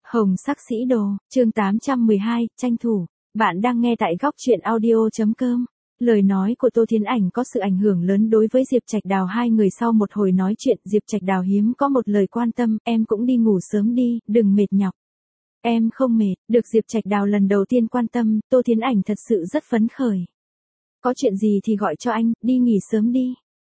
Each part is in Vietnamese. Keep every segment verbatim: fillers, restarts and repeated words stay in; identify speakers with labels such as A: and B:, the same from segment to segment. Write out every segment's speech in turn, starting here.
A: Hồng sắc sĩ đồ, chương tám trăm mười hai, tranh thủ. Bạn đang nghe tại góc truyện audio.com. Lời nói của Tô Thiến Ảnh có sự ảnh hưởng lớn đối với Diệp Trạch Đào. Hai người sau một hồi nói chuyện, Diệp Trạch Đào hiếm có một lời quan tâm, em cũng đi ngủ sớm đi, đừng mệt nhọc. Em không mệt, được Diệp Trạch Đào lần đầu tiên quan tâm, Tô Thiến Ảnh thật sự rất phấn khởi. Có chuyện gì thì gọi cho anh, đi nghỉ sớm đi.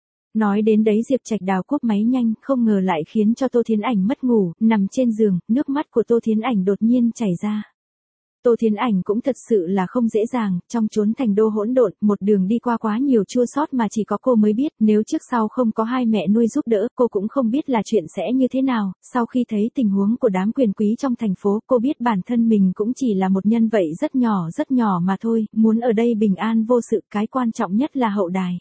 A: Nói đến đấy Diệp Trạch Đào cúp máy nhanh, không ngờ lại khiến cho Tô Thiến Ảnh mất ngủ, nằm trên giường, nước mắt của Tô Thiến Ảnh đột nhiên chảy ra. Tô Thiến Ảnh cũng thật sự là không dễ dàng, trong chốn thành đô hỗn độn, một đường đi qua quá nhiều chua xót mà chỉ có cô mới biết, nếu trước sau không có hai mẹ nuôi giúp đỡ, cô cũng không biết là chuyện sẽ như thế nào. Sau khi thấy tình huống của đám quyền quý trong thành phố, cô biết bản thân mình cũng chỉ là một nhân vậy rất nhỏ rất nhỏ mà thôi, muốn ở đây bình an vô sự, cái quan trọng nhất là hậu đài.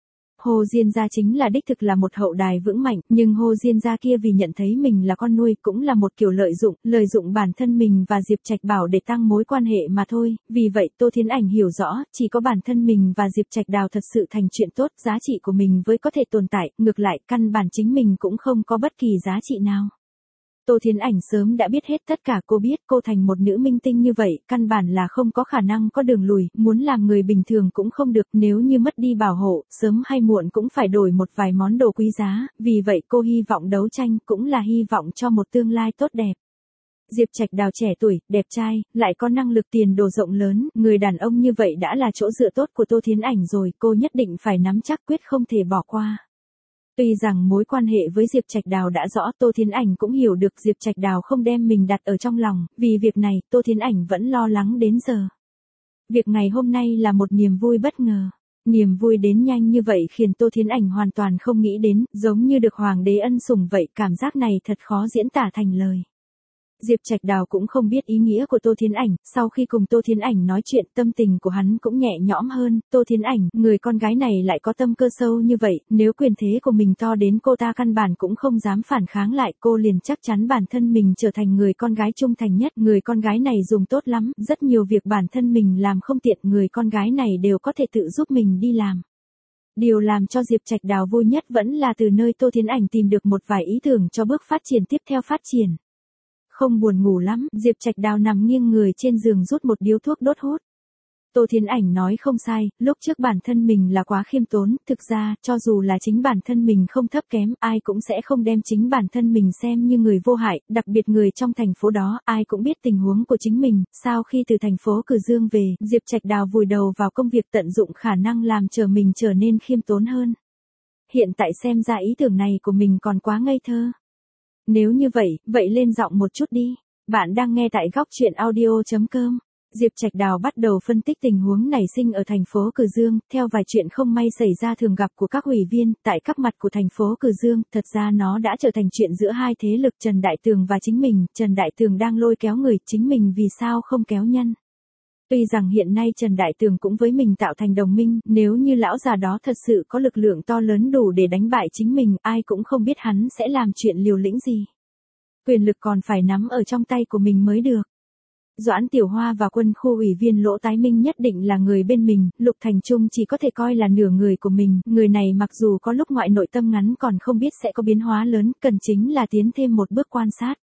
A: Hồ Diên gia chính là đích thực là một hậu đài vững mạnh, nhưng Hồ Diên gia kia vì nhận thấy mình là con nuôi cũng là một kiểu lợi dụng, lợi dụng bản thân mình và Diệp Trạch Bảo để tăng mối quan hệ mà thôi, vì vậy Tô Thiến Ảnh hiểu rõ, chỉ có bản thân mình và Diệp Trạch Đào thật sự thành chuyện tốt, giá trị của mình với có thể tồn tại, ngược lại, căn bản chính mình cũng không có bất kỳ giá trị nào. Tô Thiến Ảnh sớm đã biết hết tất cả, cô biết cô thành một nữ minh tinh như vậy, căn bản là không có khả năng có đường lùi, muốn làm người bình thường cũng không được, nếu như mất đi bảo hộ, sớm hay muộn cũng phải đổi một vài món đồ quý giá, vì vậy cô hy vọng đấu tranh cũng là hy vọng cho một tương lai tốt đẹp. Diệp Trạch Đào trẻ tuổi, đẹp trai, lại có năng lực tiền đồ rộng lớn, người đàn ông như vậy đã là chỗ dựa tốt của Tô Thiến Ảnh rồi, cô nhất định phải nắm chắc, quyết không thể bỏ qua. Tuy rằng mối quan hệ với Diệp Trạch Đào đã rõ, Tô Thiến Ảnh cũng hiểu được Diệp Trạch Đào không đem mình đặt ở trong lòng, vì việc này, Tô Thiến Ảnh vẫn lo lắng đến giờ. Việc ngày hôm nay là một niềm vui bất ngờ. Niềm vui đến nhanh như vậy khiến Tô Thiến Ảnh hoàn toàn không nghĩ đến, giống như được hoàng đế ân sủng vậy, cảm giác này thật khó diễn tả thành lời. Diệp Trạch Đào cũng không biết ý nghĩa của Tô Thiến Ảnh, sau khi cùng Tô Thiến Ảnh nói chuyện, tâm tình của hắn cũng nhẹ nhõm hơn. Tô Thiến Ảnh, người con gái này lại có tâm cơ sâu như vậy, nếu quyền thế của mình to đến cô ta căn bản cũng không dám phản kháng lại, cô liền chắc chắn bản thân mình trở thành người con gái trung thành nhất. Người con gái này dùng tốt lắm, rất nhiều việc bản thân mình làm không tiện, người con gái này đều có thể tự giúp mình đi làm. Điều làm cho Diệp Trạch Đào vui nhất vẫn là từ nơi Tô Thiến Ảnh tìm được một vài ý tưởng cho bước phát triển tiếp theo phát triển. Không buồn ngủ lắm, Diệp Trạch Đào nằm nghiêng người trên giường rút một điếu thuốc đốt hút. Tô Thiến Ảnh nói không sai, lúc trước bản thân mình là quá khiêm tốn, thực ra, cho dù là chính bản thân mình không thấp kém, ai cũng sẽ không đem chính bản thân mình xem như người vô hại, đặc biệt người trong thành phố đó, ai cũng biết tình huống của chính mình. Sau khi từ thành phố Cử Dương về, Diệp Trạch Đào vùi đầu vào công việc, tận dụng khả năng làm chờ mình trở nên khiêm tốn hơn. Hiện tại xem ra ý tưởng này của mình còn quá ngây thơ. Nếu như vậy, vậy lên giọng một chút đi. Bạn đang nghe tại góc truyện audio.com. Diệp Trạch Đào bắt đầu phân tích tình huống nảy sinh ở thành phố Cử Dương, theo vài chuyện không may xảy ra thường gặp của các ủy viên, tại các mặt của thành phố Cử Dương, thật ra nó đã trở thành chuyện giữa hai thế lực Trần Đại Tường và chính mình, Trần Đại Tường đang lôi kéo người, chính mình vì sao không kéo nhân. Tuy rằng hiện nay Trần Đại Tường cũng với mình tạo thành đồng minh, nếu như lão già đó thật sự có lực lượng to lớn đủ để đánh bại chính mình, ai cũng không biết hắn sẽ làm chuyện liều lĩnh gì. Quyền lực còn phải nắm ở trong tay của mình mới được. Doãn Tiểu Hoa và quân khu ủy viên Lỗ Tái Minh nhất định là người bên mình, Lục Thành Trung chỉ có thể coi là nửa người của mình, người này mặc dù có lúc ngoại nội tâm ngắn còn không biết sẽ có biến hóa lớn, cần chính là tiến thêm một bước quan sát.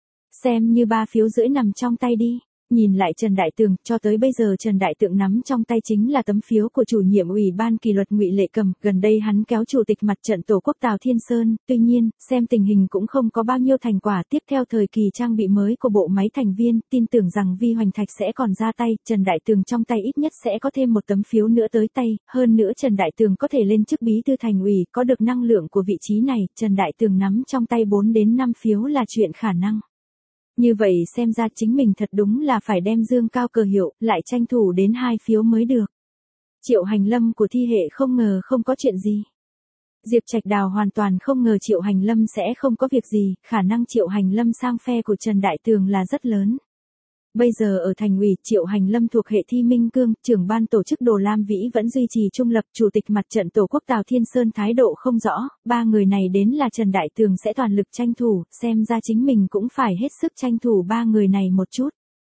A: Xem như ba phiếu rưỡi nằm trong tay đi. Nhìn lại Trần Đại Tường, cho tới bây giờ Trần Đại Tường nắm trong tay chính là tấm phiếu của chủ nhiệm ủy ban kỷ luật Ngụy Lệ Cầm, gần đây hắn kéo chủ tịch mặt trận Tổ quốc Tào Thiên Sơn, tuy nhiên, xem tình hình cũng không có bao nhiêu thành quả, tiếp theo thời kỳ trang bị mới của bộ máy thành viên, tin tưởng rằng Vi Hoành Thạch sẽ còn ra tay, Trần Đại Tường trong tay ít nhất sẽ có thêm một tấm phiếu nữa tới tay, hơn nữa Trần Đại Tường có thể lên chức bí thư thành ủy, có được năng lượng của vị trí này, Trần Đại Tường nắm trong tay bốn đến năm phiếu là chuyện khả năng. Như vậy xem ra chính mình thật đúng là phải đem dương cao cờ hiệu, lại tranh thủ đến hai phiếu mới được. Triệu Hành Lâm của Thi Hệ không ngờ không có chuyện gì. Diệp Trạch Đào hoàn toàn không ngờ Triệu Hành Lâm sẽ không có việc gì, khả năng Triệu Hành Lâm sang phe của Trần Đại Tường là rất lớn. Bây giờ ở thành ủy, Triệu Hành Lâm thuộc hệ Thi Minh Cương, trưởng ban tổ chức Đồ Lam Vĩ vẫn duy trì trung lập, chủ tịch mặt trận Tổ quốc Tào Thiên Sơn thái độ không rõ, ba người này đến là Trần Đại Tường sẽ toàn lực tranh thủ, xem ra chính mình cũng phải hết sức tranh thủ ba người này một chút.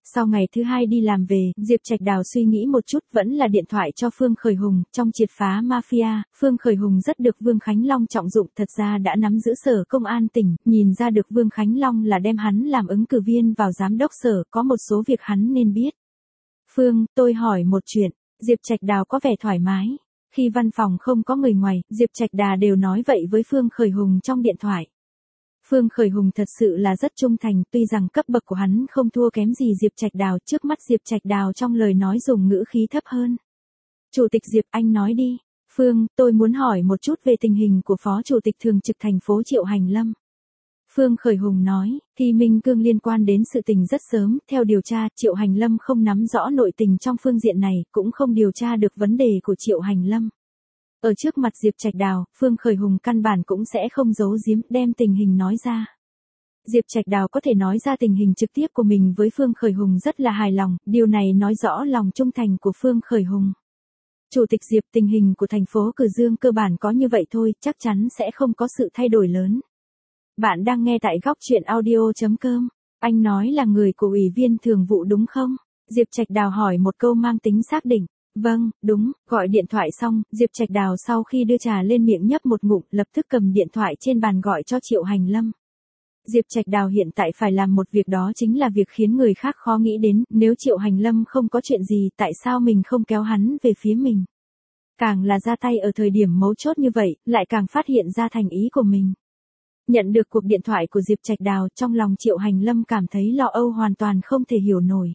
A: Sau ngày thứ hai đi làm về, Diệp Trạch Đào suy nghĩ một chút vẫn là điện thoại cho Phương Khởi Hùng, trong triệt phá mafia, Phương Khởi Hùng rất được Vương Khánh Long trọng dụng, thật ra đã nắm giữ sở công an tỉnh, nhìn ra được Vương Khánh Long là đem hắn làm ứng cử viên vào giám đốc sở, có một số việc hắn nên biết. Phương, tôi hỏi một chuyện, Diệp Trạch Đào có vẻ thoải mái. Khi văn phòng không có người ngoài, Diệp Trạch Đà đều nói vậy với Phương Khởi Hùng trong điện thoại. Phương Khởi Hùng thật sự là rất trung thành, tuy rằng cấp bậc của hắn không thua kém gì Diệp Trạch Đào, trước mắt Diệp Trạch Đào trong lời nói dùng ngữ khí thấp hơn. Chủ tịch Diệp, anh nói đi. Phương, tôi muốn hỏi một chút về tình hình của Phó Chủ tịch Thường trực thành phố Triệu Hành Lâm. Phương Khởi Hùng nói, Thi Minh Cương liên quan đến sự tình rất sớm, theo điều tra, Triệu Hành Lâm không nắm rõ nội tình trong phương diện này, cũng không điều tra được vấn đề của Triệu Hành Lâm. Ở trước mặt Diệp Trạch Đào, Phương Khởi Hùng căn bản cũng sẽ không giấu giếm, đem tình hình nói ra. Diệp Trạch Đào có thể nói ra tình hình trực tiếp của mình với Phương Khởi Hùng rất là hài lòng, điều này nói rõ lòng trung thành của Phương Khởi Hùng. Chủ tịch Diệp, tình hình của thành phố Cử Dương cơ bản có như vậy thôi, chắc chắn sẽ không có sự thay đổi lớn. Bạn đang nghe tại góc chuyện audio chấm com. Anh nói là người của Ủy viên Thường vụ đúng không? Diệp Trạch Đào hỏi một câu mang tính xác định. Vâng, đúng, gọi điện thoại xong, Diệp Trạch Đào sau khi đưa trà lên miệng nhấp một ngụm, lập tức cầm điện thoại trên bàn gọi cho Triệu Hành Lâm. Diệp Trạch Đào hiện tại phải làm một việc, đó chính là việc khiến người khác khó nghĩ đến, nếu Triệu Hành Lâm không có chuyện gì, tại sao mình không kéo hắn về phía mình? Càng là ra tay ở thời điểm mấu chốt như vậy, lại càng phát hiện ra thành ý của mình. Nhận được cuộc điện thoại của Diệp Trạch Đào, trong lòng Triệu Hành Lâm cảm thấy lo âu hoàn toàn không thể hiểu nổi.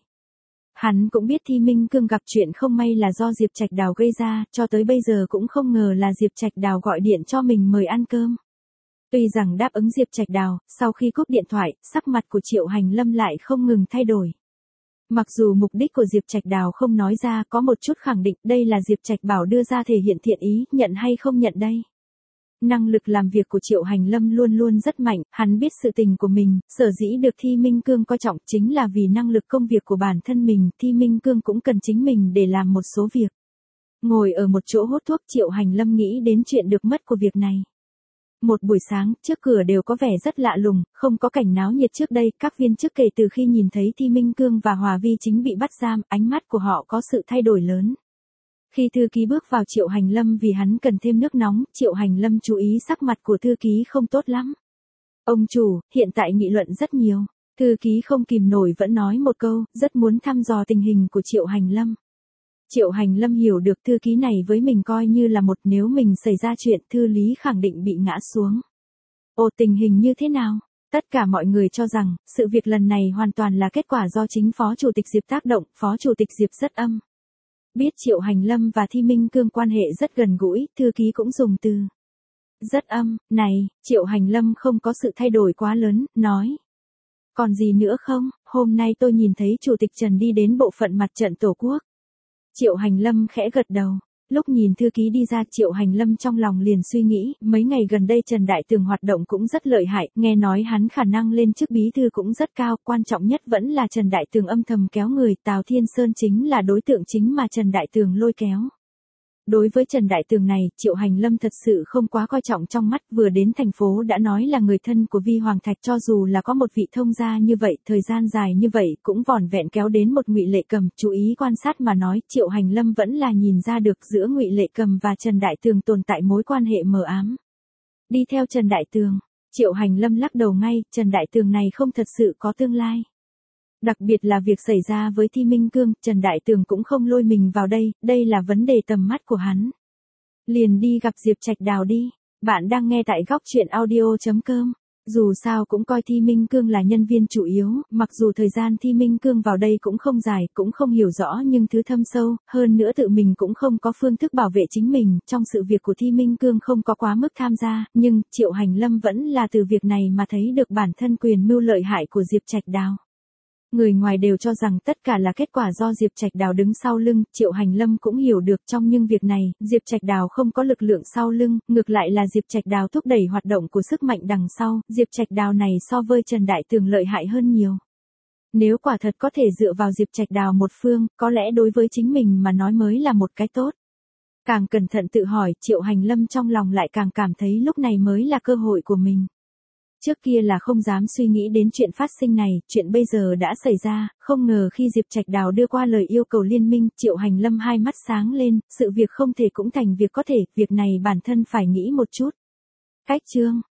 A: Hắn cũng biết Thi Minh Cương gặp chuyện không may là do Diệp Trạch Đào gây ra, cho tới bây giờ cũng không ngờ là Diệp Trạch Đào gọi điện cho mình mời ăn cơm. Tuy rằng đáp ứng Diệp Trạch Đào, sau khi cúp điện thoại, sắc mặt của Triệu Hành Lâm lại không ngừng thay đổi. Mặc dù mục đích của Diệp Trạch Đào không nói ra, có một chút khẳng định đây là Diệp Trạch Bảo đưa ra thể hiện thiện ý, nhận hay không nhận đây. Năng lực làm việc của Triệu Hành Lâm luôn luôn rất mạnh, hắn biết sự tình của mình, sở dĩ được Thi Minh Cương coi trọng chính là vì năng lực công việc của bản thân mình, Thi Minh Cương cũng cần chính mình để làm một số việc. Ngồi ở một chỗ hút thuốc, Triệu Hành Lâm nghĩ đến chuyện được mất của việc này. Một buổi sáng, trước cửa đều có vẻ rất lạ lùng, không có cảnh náo nhiệt trước đây, các viên chức kể từ khi nhìn thấy Thi Minh Cương và Hòa Vi Chính bị bắt giam, ánh mắt của họ có sự thay đổi lớn. Khi thư ký bước vào Triệu Hành Lâm vì hắn cần thêm nước nóng, Triệu Hành Lâm chú ý sắc mặt của thư ký không tốt lắm. Ông chủ, hiện tại nghị luận rất nhiều. Thư ký không kìm nổi vẫn nói một câu, rất muốn thăm dò tình hình của Triệu Hành Lâm. Triệu Hành Lâm hiểu được thư ký này với mình coi như là một, nếu mình xảy ra chuyện thư lý khẳng định bị ngã xuống. Ồ, tình hình như thế nào? Tất cả mọi người cho rằng, sự việc lần này hoàn toàn là kết quả do chính Phó Chủ tịch Diệp tác động, Phó Chủ tịch Diệp rất âm. Biết Triệu Hành Lâm và Thi Minh Cương quan hệ rất gần gũi, thư ký cũng dùng từ rất âm, này, Triệu Hành Lâm không có sự thay đổi quá lớn, nói. Còn gì nữa không, hôm nay tôi nhìn thấy Chủ tịch Trần đi đến bộ phận mặt trận Tổ quốc. Triệu Hành Lâm khẽ gật đầu. Lúc nhìn thư ký đi ra, Triệu Hành Lâm trong lòng liền suy nghĩ, mấy ngày gần đây Trần Đại Tường hoạt động cũng rất lợi hại, nghe nói hắn khả năng lên chức bí thư cũng rất cao, quan trọng nhất vẫn là Trần Đại Tường âm thầm kéo người, Tào Thiên Sơn chính là đối tượng chính mà Trần Đại Tường lôi kéo. Đối với Trần Đại Tường này, Triệu Hành Lâm thật sự không quá coi trọng trong mắt, vừa đến thành phố đã nói là người thân của Vi Hoàng Thạch, cho dù là có một vị thông gia như vậy, thời gian dài như vậy cũng vỏn vẹn kéo đến một Ngụy Lệ Cầm, chú ý quan sát mà nói, Triệu Hành Lâm vẫn là nhìn ra được giữa Ngụy Lệ Cầm và Trần Đại Tường tồn tại mối quan hệ mờ ám. Đi theo Trần Đại Tường, Triệu Hành Lâm lắc đầu ngay, Trần Đại Tường này không thật sự có tương lai. Đặc biệt là việc xảy ra với Thi Minh Cương, Trần Đại Tường cũng không lôi mình vào đây, đây là vấn đề tầm mắt của hắn. Liền đi gặp Diệp Trạch Đào đi. Bạn đang nghe tại góc chuyện audio chấm com. Dù sao cũng coi Thi Minh Cương là nhân viên chủ yếu, mặc dù thời gian Thi Minh Cương vào đây cũng không dài, cũng không hiểu rõ nhưng thứ thâm sâu, hơn nữa tự mình cũng không có phương thức bảo vệ chính mình, trong sự việc của Thi Minh Cương không có quá mức tham gia, nhưng Triệu Hành Lâm vẫn là từ việc này mà thấy được bản thân quyền mưu lợi hại của Diệp Trạch Đào. Người ngoài đều cho rằng tất cả là kết quả do Diệp Trạch Đào đứng sau lưng, Triệu Hành Lâm cũng hiểu được trong những việc này, Diệp Trạch Đào không có lực lượng sau lưng, ngược lại là Diệp Trạch Đào thúc đẩy hoạt động của sức mạnh đằng sau, Diệp Trạch Đào này so với Trần Đại Tường lợi hại hơn nhiều. Nếu quả thật có thể dựa vào Diệp Trạch Đào một phương, có lẽ đối với chính mình mà nói mới là một cái tốt. Càng cẩn thận tự hỏi, Triệu Hành Lâm trong lòng lại càng cảm thấy lúc này mới là cơ hội của mình. Trước kia là không dám suy nghĩ đến chuyện phát sinh này, chuyện bây giờ đã xảy ra, không ngờ khi Diệp Trạch Đào đưa qua lời yêu cầu liên minh, Triệu Hành Lâm hai mắt sáng lên, sự việc không thể cũng thành việc có thể, việc này bản thân phải nghĩ một chút. Cách chương